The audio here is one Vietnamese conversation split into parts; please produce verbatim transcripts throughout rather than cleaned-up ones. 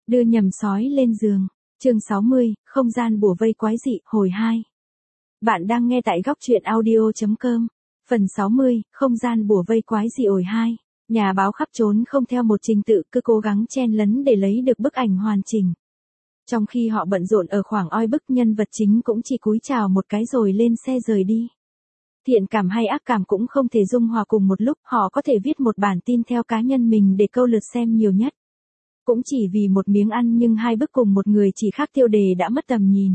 Đưa nhầm sói lên giường. Chương sáu mươi, không gian bủa vây quái dị, hồi hai. Bạn đang nghe tại góc truyện audio chấm com. Phần sáu mươi, không gian bủa vây quái dị hồi hai. Nhà báo khắp trốn không theo một trình tự, cứ cố gắng chen lấn để lấy được bức ảnh hoàn chỉnh. Trong khi họ bận rộn ở khoảng oi bức, nhân vật chính cũng chỉ cúi chào một cái rồi lên xe rời đi. Thiện cảm hay ác cảm cũng không thể dung hòa cùng một lúc, họ có thể viết một bản tin theo cá nhân mình để câu lượt xem nhiều nhất. Cũng chỉ vì một miếng ăn nhưng hai bức cùng một người chỉ khác tiêu đề đã mất tầm nhìn.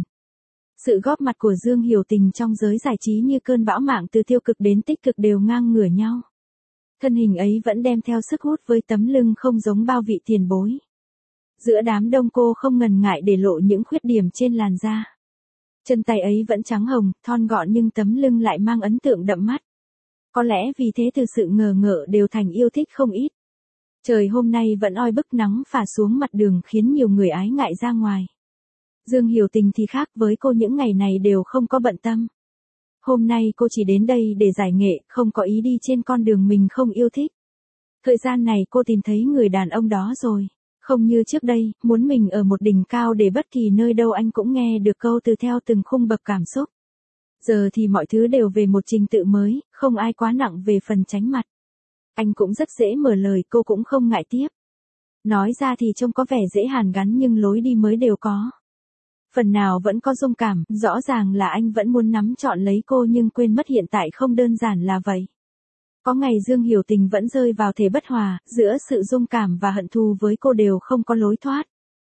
Sự góp mặt của Dương Hiểu Tình trong giới giải trí như cơn bão mạng, từ tiêu cực đến tích cực đều ngang ngửa nhau. Thân hình ấy vẫn đem theo sức hút với tấm lưng không giống bao vị tiền bối. Giữa đám đông cô không ngần ngại để lộ những khuyết điểm trên làn da. Chân tay ấy vẫn trắng hồng, thon gọn nhưng tấm lưng lại mang ấn tượng đậm mắt. Có lẽ vì thế từ sự ngờ ngợ đều thành yêu thích không ít. Trời hôm nay vẫn oi bức, nắng phả xuống mặt đường khiến nhiều người ái ngại ra ngoài. Dương Hiểu Tình thì khác, với cô những ngày này đều không có bận tâm. Hôm nay cô chỉ đến đây để giải nghệ, không có ý đi trên con đường mình không yêu thích. Thời gian này cô tìm thấy người đàn ông đó rồi. Không như trước đây, muốn mình ở một đỉnh cao để bất kỳ nơi đâu anh cũng nghe được câu từ theo từng khung bậc cảm xúc. Giờ thì mọi thứ đều về một trình tự mới, không ai quá nặng về phần tránh mặt. Anh cũng rất dễ mở lời, cô cũng không ngại tiếp. Nói ra thì trông có vẻ dễ hàn gắn nhưng lối đi mới đều có. Phần nào vẫn có dung cảm, rõ ràng là anh vẫn muốn nắm trọn lấy cô nhưng quên mất hiện tại không đơn giản là vậy. Có ngày Dương Hiểu Tình vẫn rơi vào thế bất hòa, giữa sự dung cảm và hận thù với cô đều không có lối thoát.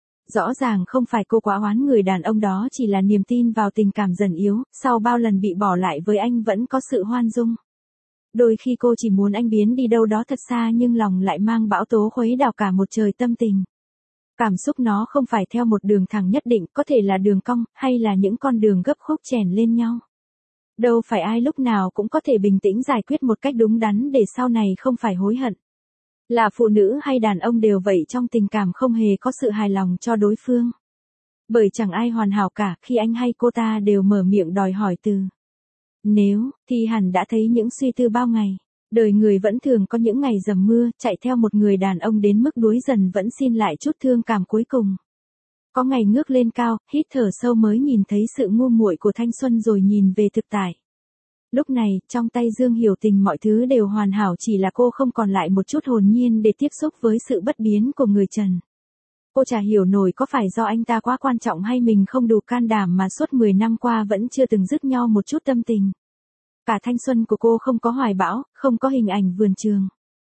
Rõ ràng không phải cô quá oán người đàn ông đó, chỉ là niềm tin vào tình cảm dần yếu, sau bao lần bị bỏ lại với anh vẫn có sự hoan dung. Đôi khi cô chỉ muốn anh biến đi đâu đó thật xa nhưng lòng lại mang bão tố khuấy đảo cả một trời tâm tình. Cảm xúc nó không phải theo một đường thẳng nhất định, có thể là đường cong, hay là những con đường gấp khúc chèn lên nhau. Đâu phải ai lúc nào cũng có thể bình tĩnh giải quyết một cách đúng đắn để sau này không phải hối hận. Là phụ nữ hay đàn ông đều vậy, trong tình cảm không hề có sự hài lòng cho đối phương. Bởi chẳng ai hoàn hảo cả, khi anh hay cô ta đều mở miệng đòi hỏi từ nếu, thì hẳn đã thấy những suy tư bao ngày. Đời người vẫn thường có những ngày dầm mưa, chạy theo một người đàn ông đến mức đuối dần vẫn xin lại chút thương cảm cuối cùng. Có ngày ngước lên cao, hít thở sâu mới nhìn thấy sự ngu muội của thanh xuân rồi nhìn về thực tại. Lúc này, trong tay Dương Hiểu Tình mọi thứ đều hoàn hảo, chỉ là cô không còn lại một chút hồn nhiên để tiếp xúc với sự bất biến của người trần. Cô chả hiểu nổi có phải do anh ta quá quan trọng hay mình không đủ can đảm mà suốt mười năm qua vẫn chưa từng dứt nhau một chút tâm tình. Cả thanh xuân của cô không có hoài bão, không có hình ảnh vườn trường.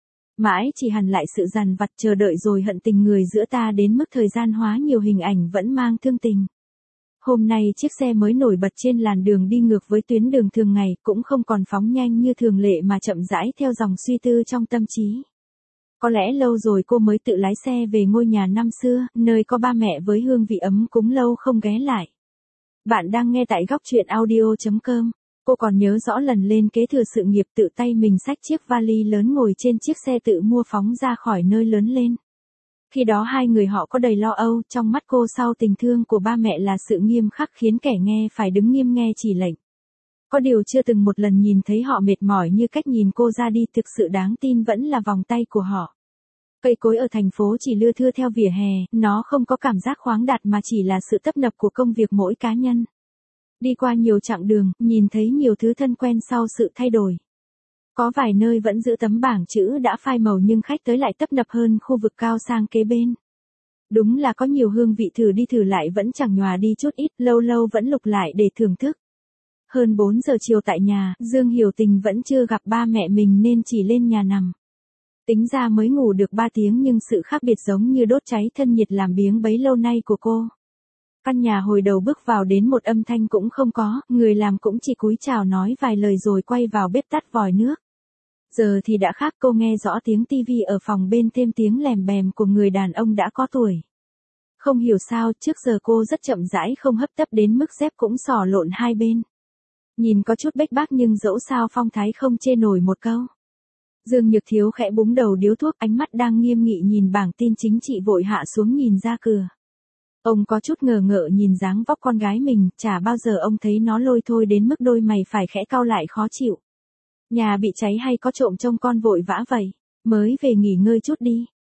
Mãi chỉ hằn lại sự dằn vặt chờ đợi rồi hận tình người giữa ta đến mức thời gian hóa nhiều hình ảnh vẫn mang thương tình. Hôm nay chiếc xe mới nổi bật trên làn đường đi ngược với tuyến đường thường ngày, cũng không còn phóng nhanh như thường lệ mà chậm rãi theo dòng suy tư trong tâm trí. Có lẽ lâu rồi cô mới tự lái xe về ngôi nhà năm xưa, nơi có ba mẹ với hương vị ấm cúng lâu không ghé lại. Bạn đang nghe tại góc truyện audio chấm com. Cô còn nhớ rõ lần lên kế thừa sự nghiệp tự tay mình xách chiếc vali lớn ngồi trên chiếc xe tự mua phóng ra khỏi nơi lớn lên. Khi đó hai người họ có đầy lo âu, trong mắt cô sau tình thương của ba mẹ là sự nghiêm khắc khiến kẻ nghe phải đứng nghiêm nghe chỉ lệnh. Có điều chưa từng một lần nhìn thấy họ mệt mỏi như cách nhìn cô ra đi, thực sự đáng tin vẫn là vòng tay của họ. Cây cối ở thành phố chỉ lưa thưa theo vỉa hè, nó không có cảm giác khoáng đạt mà chỉ là sự tấp nập của công việc mỗi cá nhân. Đi qua nhiều chặng đường, nhìn thấy nhiều thứ thân quen sau sự thay đổi. Có vài nơi vẫn giữ tấm bảng chữ đã phai màu nhưng khách tới lại tấp nập hơn khu vực cao sang kế bên. Đúng là có nhiều hương vị thử đi thử lại vẫn chẳng nhòa đi chút ít, lâu lâu vẫn lục lại để thưởng thức. Hơn bốn giờ chiều tại nhà, Dương Hiểu Tình vẫn chưa gặp ba mẹ mình nên chỉ lên nhà nằm. Tính ra mới ngủ được ba tiếng nhưng sự khác biệt giống như đốt cháy thân nhiệt làm biếng bấy lâu nay của cô. Căn nhà hồi đầu bước vào đến một âm thanh cũng không có, người làm cũng chỉ cúi chào nói vài lời rồi quay vào bếp tắt vòi nước. Giờ thì đã khác, cô nghe rõ tiếng tivi ở phòng bên thêm tiếng lèm bèm của người đàn ông đã có tuổi. Không hiểu sao, trước giờ cô rất chậm rãi không hấp tấp đến mức dép cũng xỏ lộn hai bên. Nhìn có chút bếch bác nhưng dẫu sao phong thái không chê nổi một câu. Dương Nhược Thiếu khẽ búng đầu điếu thuốc, ánh mắt đang nghiêm nghị nhìn bảng tin chính trị vội hạ xuống nhìn ra cửa. Ông có chút ngờ ngợ nhìn dáng vóc con gái mình, chả bao giờ ông thấy nó lôi thôi đến mức đôi mày phải khẽ cau lại khó chịu. Nhà bị cháy hay có trộm trông con vội vã vậy? Mới về nghỉ ngơi chút đi.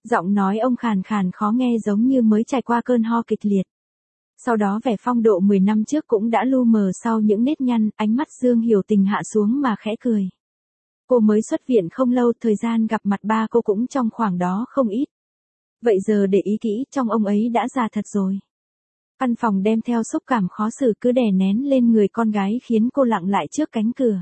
Giọng nói ông khàn khàn khó nghe giống như mới trải qua cơn ho kịch liệt. Sau đó vẻ phong độ mười năm trước cũng đã lu mờ sau những nếp nhăn, ánh mắt Dương Hiểu Tình hạ xuống mà khẽ cười. Cô mới xuất viện không lâu, thời gian gặp mặt ba cô cũng trong khoảng đó không ít. Vậy giờ để ý kỹ, trong ông ấy đã già thật rồi. Căn phòng đem theo xúc cảm khó xử cứ đè nén lên người con gái khiến cô lặng lại trước cánh cửa.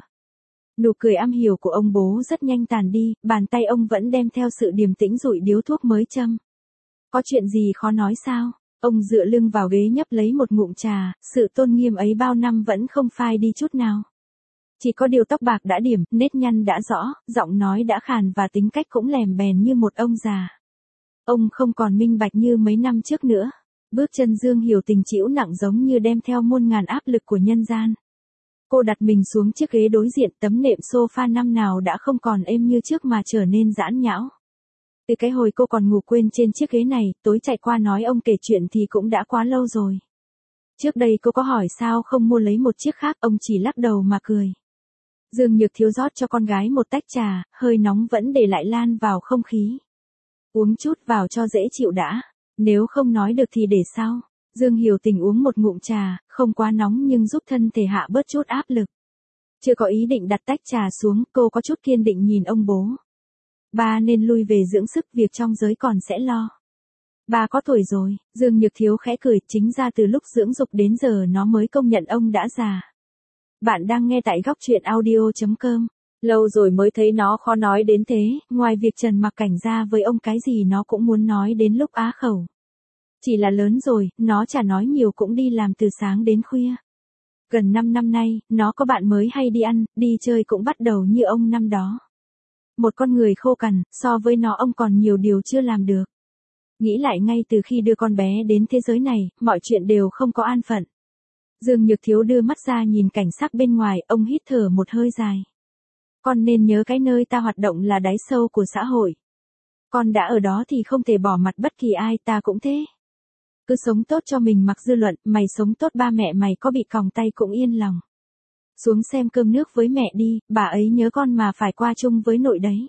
Nụ cười am hiểu của ông bố rất nhanh tàn đi, bàn tay ông vẫn đem theo sự điềm tĩnh dụi điếu thuốc mới châm. Có chuyện gì khó nói sao? Ông dựa lưng vào ghế nhấp lấy một ngụm trà, sự tôn nghiêm ấy bao năm vẫn không phai đi chút nào. Chỉ có điều tóc bạc đã điểm, nếp nhăn đã rõ, giọng nói đã khàn và tính cách cũng lèm bèn như một ông già. Ông không còn minh bạch như mấy năm trước nữa. Bước chân Dương Hiểu Tình chịu nặng giống như đem theo muôn ngàn áp lực của nhân gian. Cô đặt mình xuống chiếc ghế đối diện, tấm nệm sofa năm nào đã không còn êm như trước mà trở nên giãn nhão. Từ cái hồi cô còn ngủ quên trên chiếc ghế này, tối chạy qua nói ông kể chuyện thì cũng đã quá lâu rồi. Trước đây cô có hỏi sao không mua lấy một chiếc khác, ông chỉ lắc đầu mà cười. Dương Nhược Thiếu rót cho con gái một tách trà, hơi nóng vẫn để lại lan vào không khí. Uống chút vào cho dễ chịu đã, nếu không nói được thì để sau. Dương Hiểu Tình uống một ngụm trà, không quá nóng nhưng giúp thân thể hạ bớt chút áp lực. Chưa có ý định đặt tách trà xuống, cô có chút kiên định nhìn ông bố. Ba nên lui về dưỡng sức, việc trong giới còn sẽ lo. Ba có tuổi rồi, Dương Nhược Thiếu khẽ cười, chính ra từ lúc dưỡng dục đến giờ nó mới công nhận ông đã già. Bạn đang nghe tại góc truyện audio chấm com. Lâu rồi mới thấy nó khó nói đến thế, ngoài việc Trần Mặc Cảnh ra với ông cái gì nó cũng muốn nói đến lúc á khẩu. Chỉ là lớn rồi, nó chả nói nhiều cũng đi làm từ sáng đến khuya. Gần năm năm nay, nó có bạn mới hay đi ăn, đi chơi cũng bắt đầu như ông năm đó. Một con người khô cằn, so với nó ông còn nhiều điều chưa làm được. Nghĩ lại ngay từ khi đưa con bé đến thế giới này, mọi chuyện đều không có an phận. Dương Nhược Thiếu đưa mắt ra nhìn cảnh sắc bên ngoài, ông hít thở một hơi dài. Con nên nhớ cái nơi ta hoạt động là đáy sâu của xã hội. Con đã ở đó thì không thể bỏ mặt bất kỳ ai, ta cũng thế. Cứ sống tốt cho mình mặc dư luận, mày sống tốt ba mẹ mày có bị còng tay cũng yên lòng. Xuống xem cơm nước với mẹ đi, bà ấy nhớ con mà phải qua chung với nội đấy.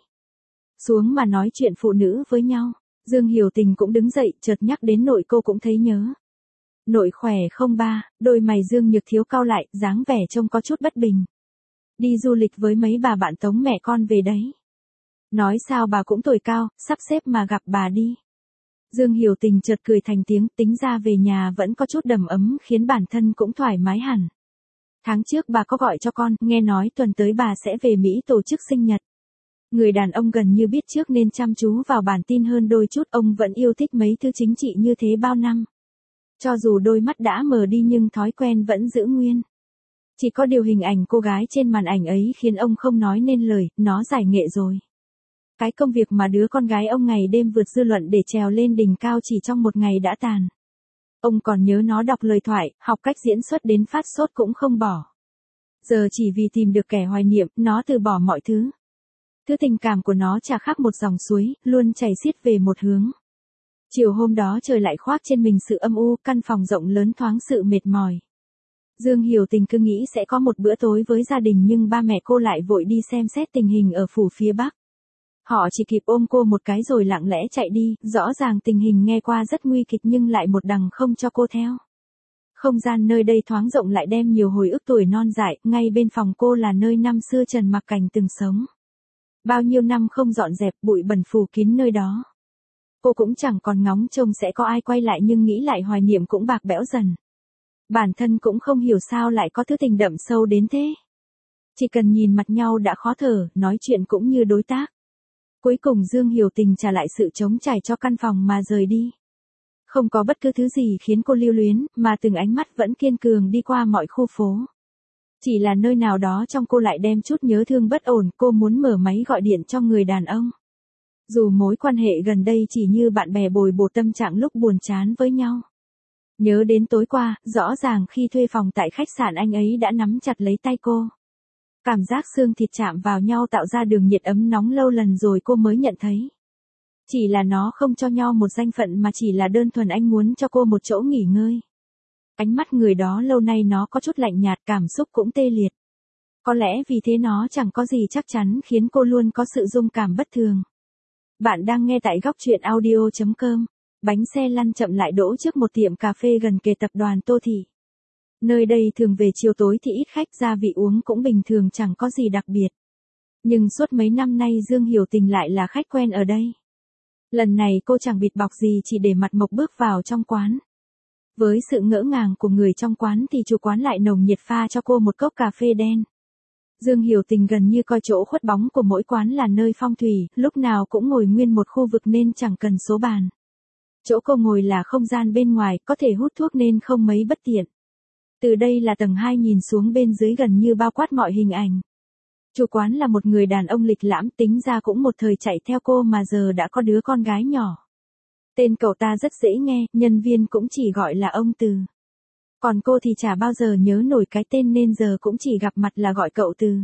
Xuống mà nói chuyện phụ nữ với nhau. Dương Hiểu Tình cũng đứng dậy, chợt nhắc đến nội cô cũng thấy nhớ. Nội khỏe không ba? Đôi mày Dương Nhược Thiếu cau lại, dáng vẻ trông có chút bất bình. Đi du lịch với mấy bà bạn tống mẹ con về đấy. Nói sao bà cũng tuổi cao, sắp xếp mà gặp bà đi. Dương Hiểu Tình chợt cười thành tiếng, tính ra về nhà vẫn có chút đầm ấm khiến bản thân cũng thoải mái hẳn. Tháng trước bà có gọi cho con, nghe nói tuần tới bà sẽ về Mỹ tổ chức sinh nhật. Người đàn ông gần như biết trước nên chăm chú vào bản tin hơn đôi chút, ông vẫn yêu thích mấy thứ chính trị như thế bao năm. Cho dù đôi mắt đã mờ đi nhưng thói quen vẫn giữ nguyên. Chỉ có điều hình ảnh cô gái trên màn ảnh ấy khiến ông không nói nên lời, nó giải nghệ rồi. Cái công việc mà đứa con gái ông ngày đêm vượt dư luận để trèo lên đỉnh cao chỉ trong một ngày đã tàn. Ông còn nhớ nó đọc lời thoại, học cách diễn xuất đến phát sốt cũng không bỏ. Giờ chỉ vì tìm được kẻ hoài niệm, nó từ bỏ mọi thứ. Thứ tình cảm của nó chả khác một dòng suối, luôn chảy xiết về một hướng. Chiều hôm đó trời lại khoác trên mình sự âm u, căn phòng rộng lớn thoáng sự mệt mỏi. Dương Hiểu Tình cứ nghĩ sẽ có một bữa tối với gia đình nhưng ba mẹ cô lại vội đi xem xét tình hình ở phủ phía Bắc. Họ chỉ kịp ôm cô một cái rồi lặng lẽ chạy đi, rõ ràng tình hình nghe qua rất nguy kịch nhưng lại một đằng không cho cô theo. Không gian nơi đây thoáng rộng lại đem nhiều hồi ức tuổi non dại, ngay bên phòng cô là nơi năm xưa Trần Mặc Cảnh từng sống. Bao nhiêu năm không dọn dẹp, bụi bẩn phủ kín nơi đó. Cô cũng chẳng còn ngóng trông sẽ có ai quay lại nhưng nghĩ lại hoài niệm cũng bạc bẽo dần. Bản thân cũng không hiểu sao lại có thứ tình đậm sâu đến thế. Chỉ cần nhìn mặt nhau đã khó thở, nói chuyện cũng như đối tác. Cuối cùng Dương Hiểu Tình trả lại sự trống trải cho căn phòng mà rời đi. Không có bất cứ thứ gì khiến cô lưu luyến, mà từng ánh mắt vẫn kiên cường đi qua mọi khu phố. Chỉ là nơi nào đó trong cô lại đem chút nhớ thương bất ổn, cô muốn mở máy gọi điện cho người đàn ông. Dù mối quan hệ gần đây chỉ như bạn bè bồi bổ tâm trạng lúc buồn chán với nhau. Nhớ đến tối qua, rõ ràng khi thuê phòng tại khách sạn anh ấy đã nắm chặt lấy tay cô. Cảm giác xương thịt chạm vào nhau tạo ra đường nhiệt ấm nóng lâu lần rồi cô mới nhận thấy. Chỉ là nó không cho nhau một danh phận mà chỉ là đơn thuần anh muốn cho cô một chỗ nghỉ ngơi. Ánh mắt người đó lâu nay nó có chút lạnh nhạt, cảm xúc cũng tê liệt. Có lẽ vì thế nó chẳng có gì chắc chắn khiến cô luôn có sự rung cảm bất thường. Bạn đang nghe tại góc chuyện audio chấm com. Bánh xe lăn chậm lại đỗ trước một tiệm cà phê gần kề tập đoàn Tô Thị. Nơi đây thường về chiều tối thì ít khách, gia vị uống cũng bình thường, chẳng có gì đặc biệt. Nhưng suốt mấy năm nay Dương Hiểu Tình lại là khách quen ở đây. Lần này cô chẳng bịt bọc gì, chỉ để mặt mộc bước vào trong quán. Với sự ngỡ ngàng của người trong quán thì chủ quán lại nồng nhiệt pha cho cô một cốc cà phê đen. Dương Hiểu Tình gần như coi chỗ khuất bóng của mỗi quán là nơi phong thủy, lúc nào cũng ngồi nguyên một khu vực nên chẳng cần số bàn. Chỗ cô ngồi là không gian bên ngoài, có thể hút thuốc nên không mấy bất tiện. Từ đây là tầng hai, nhìn xuống bên dưới gần như bao quát mọi hình ảnh. Chủ quán là một người đàn ông lịch lãm, tính ra cũng một thời chạy theo cô mà giờ đã có đứa con gái nhỏ. Tên cậu ta rất dễ nghe, nhân viên cũng chỉ gọi là ông Từ. Còn cô thì chả bao giờ nhớ nổi cái tên nên giờ cũng chỉ gặp mặt là gọi cậu Từ.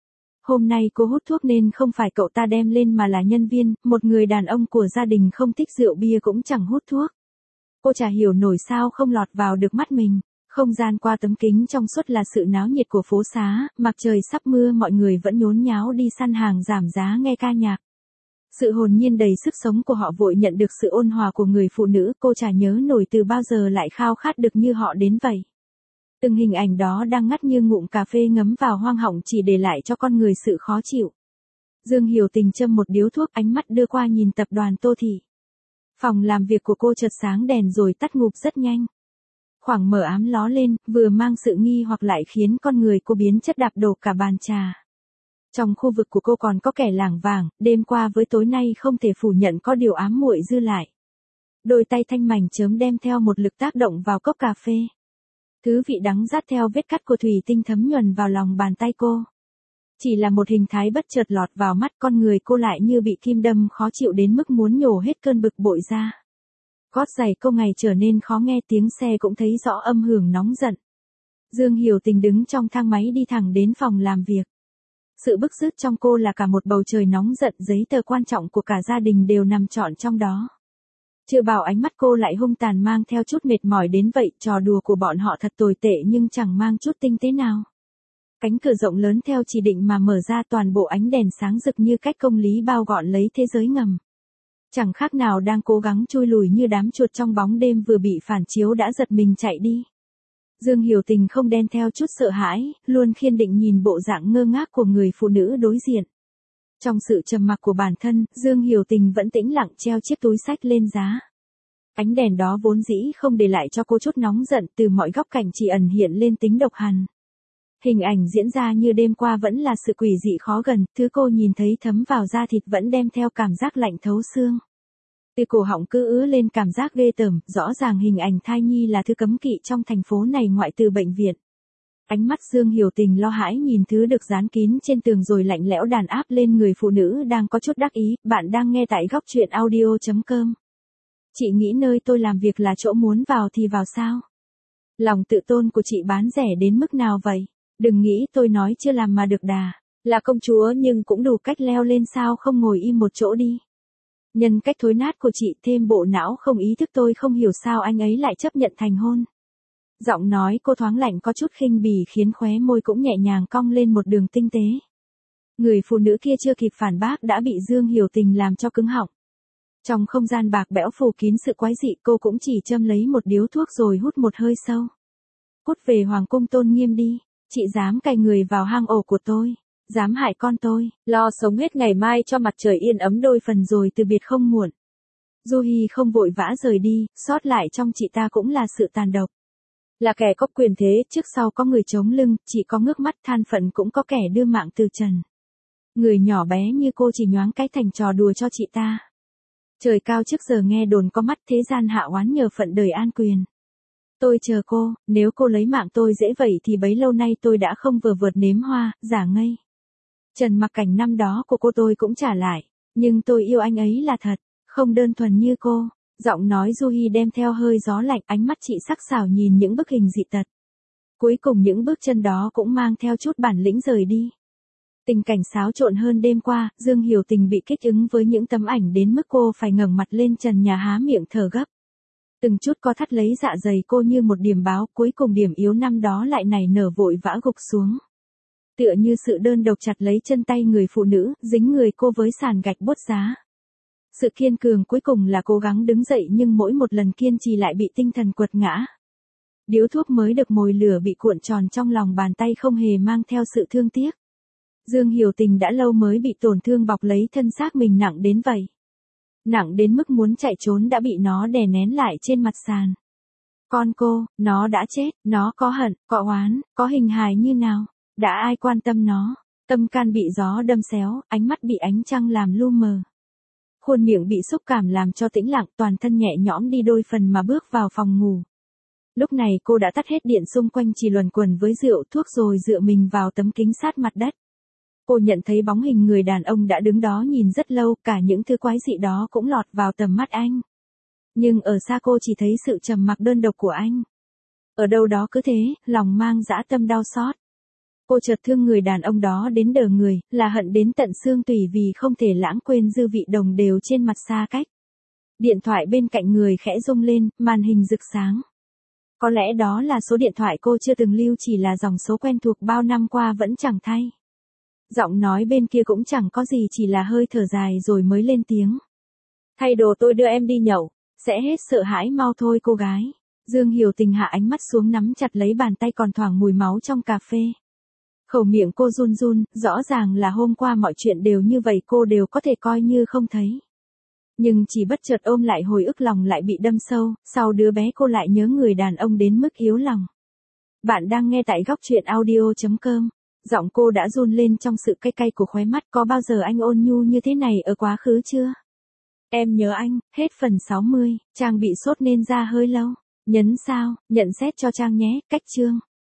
Hôm nay cô hút thuốc nên không phải cậu ta đem lên mà là nhân viên, một người đàn ông của gia đình không thích rượu bia cũng chẳng hút thuốc. Cô chả hiểu nổi sao không lọt vào được mắt mình. Không gian qua tấm kính trong suốt là sự náo nhiệt của phố xá, mặc trời sắp mưa mọi người vẫn nhốn nháo đi săn hàng giảm giá nghe ca nhạc. Sự hồn nhiên đầy sức sống của họ vội nhận được sự ôn hòa của người phụ nữ, cô chả nhớ nổi từ bao giờ lại khao khát được như họ đến vậy. Từng hình ảnh đó đang ngắt như ngụm cà phê ngấm vào hoang họng, chỉ để lại cho con người sự khó chịu. Dương Hiểu Tình châm một điếu thuốc, ánh mắt đưa qua nhìn tập đoàn Tô Thị. Phòng làm việc của cô chợt sáng đèn rồi tắt ngụp rất nhanh. Khoảng mờ ám ló lên, vừa mang sự nghi hoặc lại khiến con người cô biến chất, đạp đổ cả bàn trà. Trong khu vực của cô còn có kẻ lảng vảng, đêm qua với tối nay không thể phủ nhận có điều ám muội dư lại. Đôi tay thanh mảnh chớm đem theo một lực tác động vào cốc cà phê. Thứ vị đắng rát theo vết cắt của thủy tinh thấm nhuần vào lòng bàn tay cô. Chỉ là một hình thái bất chợt lọt vào mắt, con người cô lại như bị kim đâm, khó chịu đến mức muốn nhổ hết cơn bực bội ra. Gót giày cô ngày trở nên khó nghe, tiếng xe cũng thấy rõ âm hưởng nóng giận. Dương Hiểu Tình đứng trong thang máy đi thẳng đến phòng làm việc. Sự bức rứt trong cô là cả một bầu trời nóng giận, giấy tờ quan trọng của cả gia đình đều nằm trọn trong đó. Chưa bảo ánh mắt cô lại hung tàn, mang theo chút mệt mỏi đến vậy, trò đùa của bọn họ thật tồi tệ nhưng chẳng mang chút tinh tế nào. Cánh cửa rộng lớn theo chỉ định mà mở ra, toàn bộ ánh đèn sáng rực như cách công lý bao gọn lấy thế giới ngầm. Chẳng khác nào đang cố gắng chui lùi như đám chuột trong bóng đêm vừa bị phản chiếu đã giật mình chạy đi. Dương Hiểu Tình không đen theo chút sợ hãi, luôn kiên định nhìn bộ dạng ngơ ngác của người phụ nữ đối diện. Trong sự trầm mặc của bản thân, Dương Hiểu Tình vẫn tĩnh lặng treo chiếc túi xách lên giá. Ánh đèn đó vốn dĩ không để lại cho cô chút nóng giận, từ mọi góc cạnh chỉ ẩn hiện lên tính độc hằn. Hình ảnh diễn ra như đêm qua vẫn là sự quỷ dị khó gần, thứ cô nhìn thấy thấm vào da thịt vẫn đem theo cảm giác lạnh thấu xương. Từ cổ họng cứ ứa lên cảm giác ghê tởm, rõ ràng hình ảnh thai nhi là thứ cấm kỵ trong thành phố này ngoại trừ bệnh viện. Ánh mắt Dương Hiểu Tình lo hãi nhìn thứ được dán kín trên tường rồi lạnh lẽo đàn áp lên người phụ nữ đang có chút đắc ý. Bạn đang nghe tại góc chuyện audio chấm com. Chị nghĩ nơi tôi làm việc là chỗ muốn vào thì vào sao? Lòng tự tôn của chị bán rẻ đến mức nào vậy? Đừng nghĩ tôi nói chưa làm mà được đà. Là công chúa nhưng cũng đủ cách leo lên, sao không ngồi im một chỗ đi? Nhân cách thối nát của chị thêm bộ não không ý thức, tôi không hiểu sao anh ấy lại chấp nhận thành hôn. Giọng nói cô thoáng lạnh có chút khinh bỉ khiến khóe môi cũng nhẹ nhàng cong lên một đường tinh tế. Người phụ nữ kia chưa kịp phản bác đã bị Dương Hiểu Tình làm cho cứng họng. Trong không gian bạc bẽo phủ kín sự quái dị, cô cũng chỉ châm lấy một điếu thuốc rồi hút một hơi sâu. Cút về hoàng cung tôn nghiêm đi, chị dám cày người vào hang ổ của tôi. Dám hại con tôi, lo sống hết ngày mai cho mặt trời yên ấm đôi phần rồi từ biệt không muộn. Du Hi không vội vã rời đi, sót lại trong chị ta cũng là sự tàn độc. Là kẻ có quyền thế, trước sau có người chống lưng, chỉ có ngước mắt than phận cũng có kẻ đưa mạng từ trần. Người nhỏ bé như cô chỉ nhoáng cái thành trò đùa cho chị ta. Trời cao trước giờ nghe đồn có mắt thế gian hạ oán nhờ phận đời an quyền. Tôi chờ cô, nếu cô lấy mạng tôi dễ vậy thì bấy lâu nay tôi đã không vừa vượt nếm hoa, giả ngây. Trần Mặc Cảnh năm đó của cô tôi cũng trả lại, nhưng tôi yêu anh ấy là thật, không đơn thuần như cô. Giọng nói Du Hi đem theo hơi gió lạnh, ánh mắt chị sắc sảo nhìn những bức hình dị tật. Cuối cùng những bước chân đó cũng mang theo chút bản lĩnh rời đi. Tình cảnh xáo trộn hơn đêm qua, Dương Hiểu Tình bị kích ứng với những tấm ảnh đến mức cô phải ngẩng mặt lên trần nhà há miệng thở gấp. Từng chút co thắt lấy dạ dày cô như một điểm báo, cuối cùng điểm yếu năm đó lại nảy nở vội vã gục xuống. Tựa như sự đơn độc chặt lấy chân tay người phụ nữ, dính người cô với sàn gạch buốt giá. Sự kiên cường cuối cùng là cố gắng đứng dậy nhưng mỗi một lần kiên trì lại bị tinh thần quật ngã. Điếu thuốc mới được mồi lửa bị cuộn tròn trong lòng bàn tay không hề mang theo sự thương tiếc. Dương Hiểu Tình đã lâu mới bị tổn thương bọc lấy thân xác mình nặng đến vậy. Nặng đến mức muốn chạy trốn đã bị nó đè nén lại trên mặt sàn. Con cô, nó đã chết, nó có hận, có oán, có hình hài như nào, đã ai quan tâm nó. Tâm can bị gió đâm xéo, ánh mắt bị ánh trăng làm lu mờ. Khuôn miệng bị xúc cảm làm cho tĩnh lặng, toàn thân nhẹ nhõm đi đôi phần mà bước vào phòng ngủ. Lúc này cô đã tắt hết điện xung quanh, chỉ luẩn quẩn với rượu thuốc rồi dựa mình vào tấm kính sát mặt đất. Cô nhận thấy bóng hình người đàn ông đã đứng đó nhìn rất lâu, cả những thứ quái dị đó cũng lọt vào tầm mắt anh. Nhưng ở xa cô chỉ thấy sự trầm mặc đơn độc của anh. Ở đâu đó cứ thế, lòng mang dã tâm đau xót. Cô chợt thương người đàn ông đó đến đờ người, là hận đến tận xương tủy vì không thể lãng quên dư vị đồng đều trên mặt xa cách. Điện thoại bên cạnh người khẽ rung lên, màn hình rực sáng. Có lẽ đó là số điện thoại cô chưa từng lưu, chỉ là dòng số quen thuộc bao năm qua vẫn chẳng thay. Giọng nói bên kia cũng chẳng có gì, chỉ là hơi thở dài rồi mới lên tiếng. Thay đồ tôi đưa em đi nhậu, sẽ hết sợ hãi mau thôi cô gái. Dương Hiểu Tình hạ ánh mắt xuống nắm chặt lấy bàn tay còn thoảng mùi máu trong cà phê. Khẩu miệng cô run run, rõ ràng là hôm qua mọi chuyện đều như vậy cô đều có thể coi như không thấy. Nhưng chỉ bất chợt ôm lại hồi ức lòng lại bị đâm sâu, sau đứa bé cô lại nhớ người đàn ông đến mức yếu lòng. Bạn đang nghe tại góc truyện audio chấm com. Giọng cô đã run lên trong sự cay cay của khóe mắt. Có bao giờ anh ôn nhu như thế này ở quá khứ chưa? Em nhớ anh. Hết phần sáu mươi, Trang bị sốt nên ra hơi lâu. Nhấn sao, nhận xét cho Trang nhé, cách chương.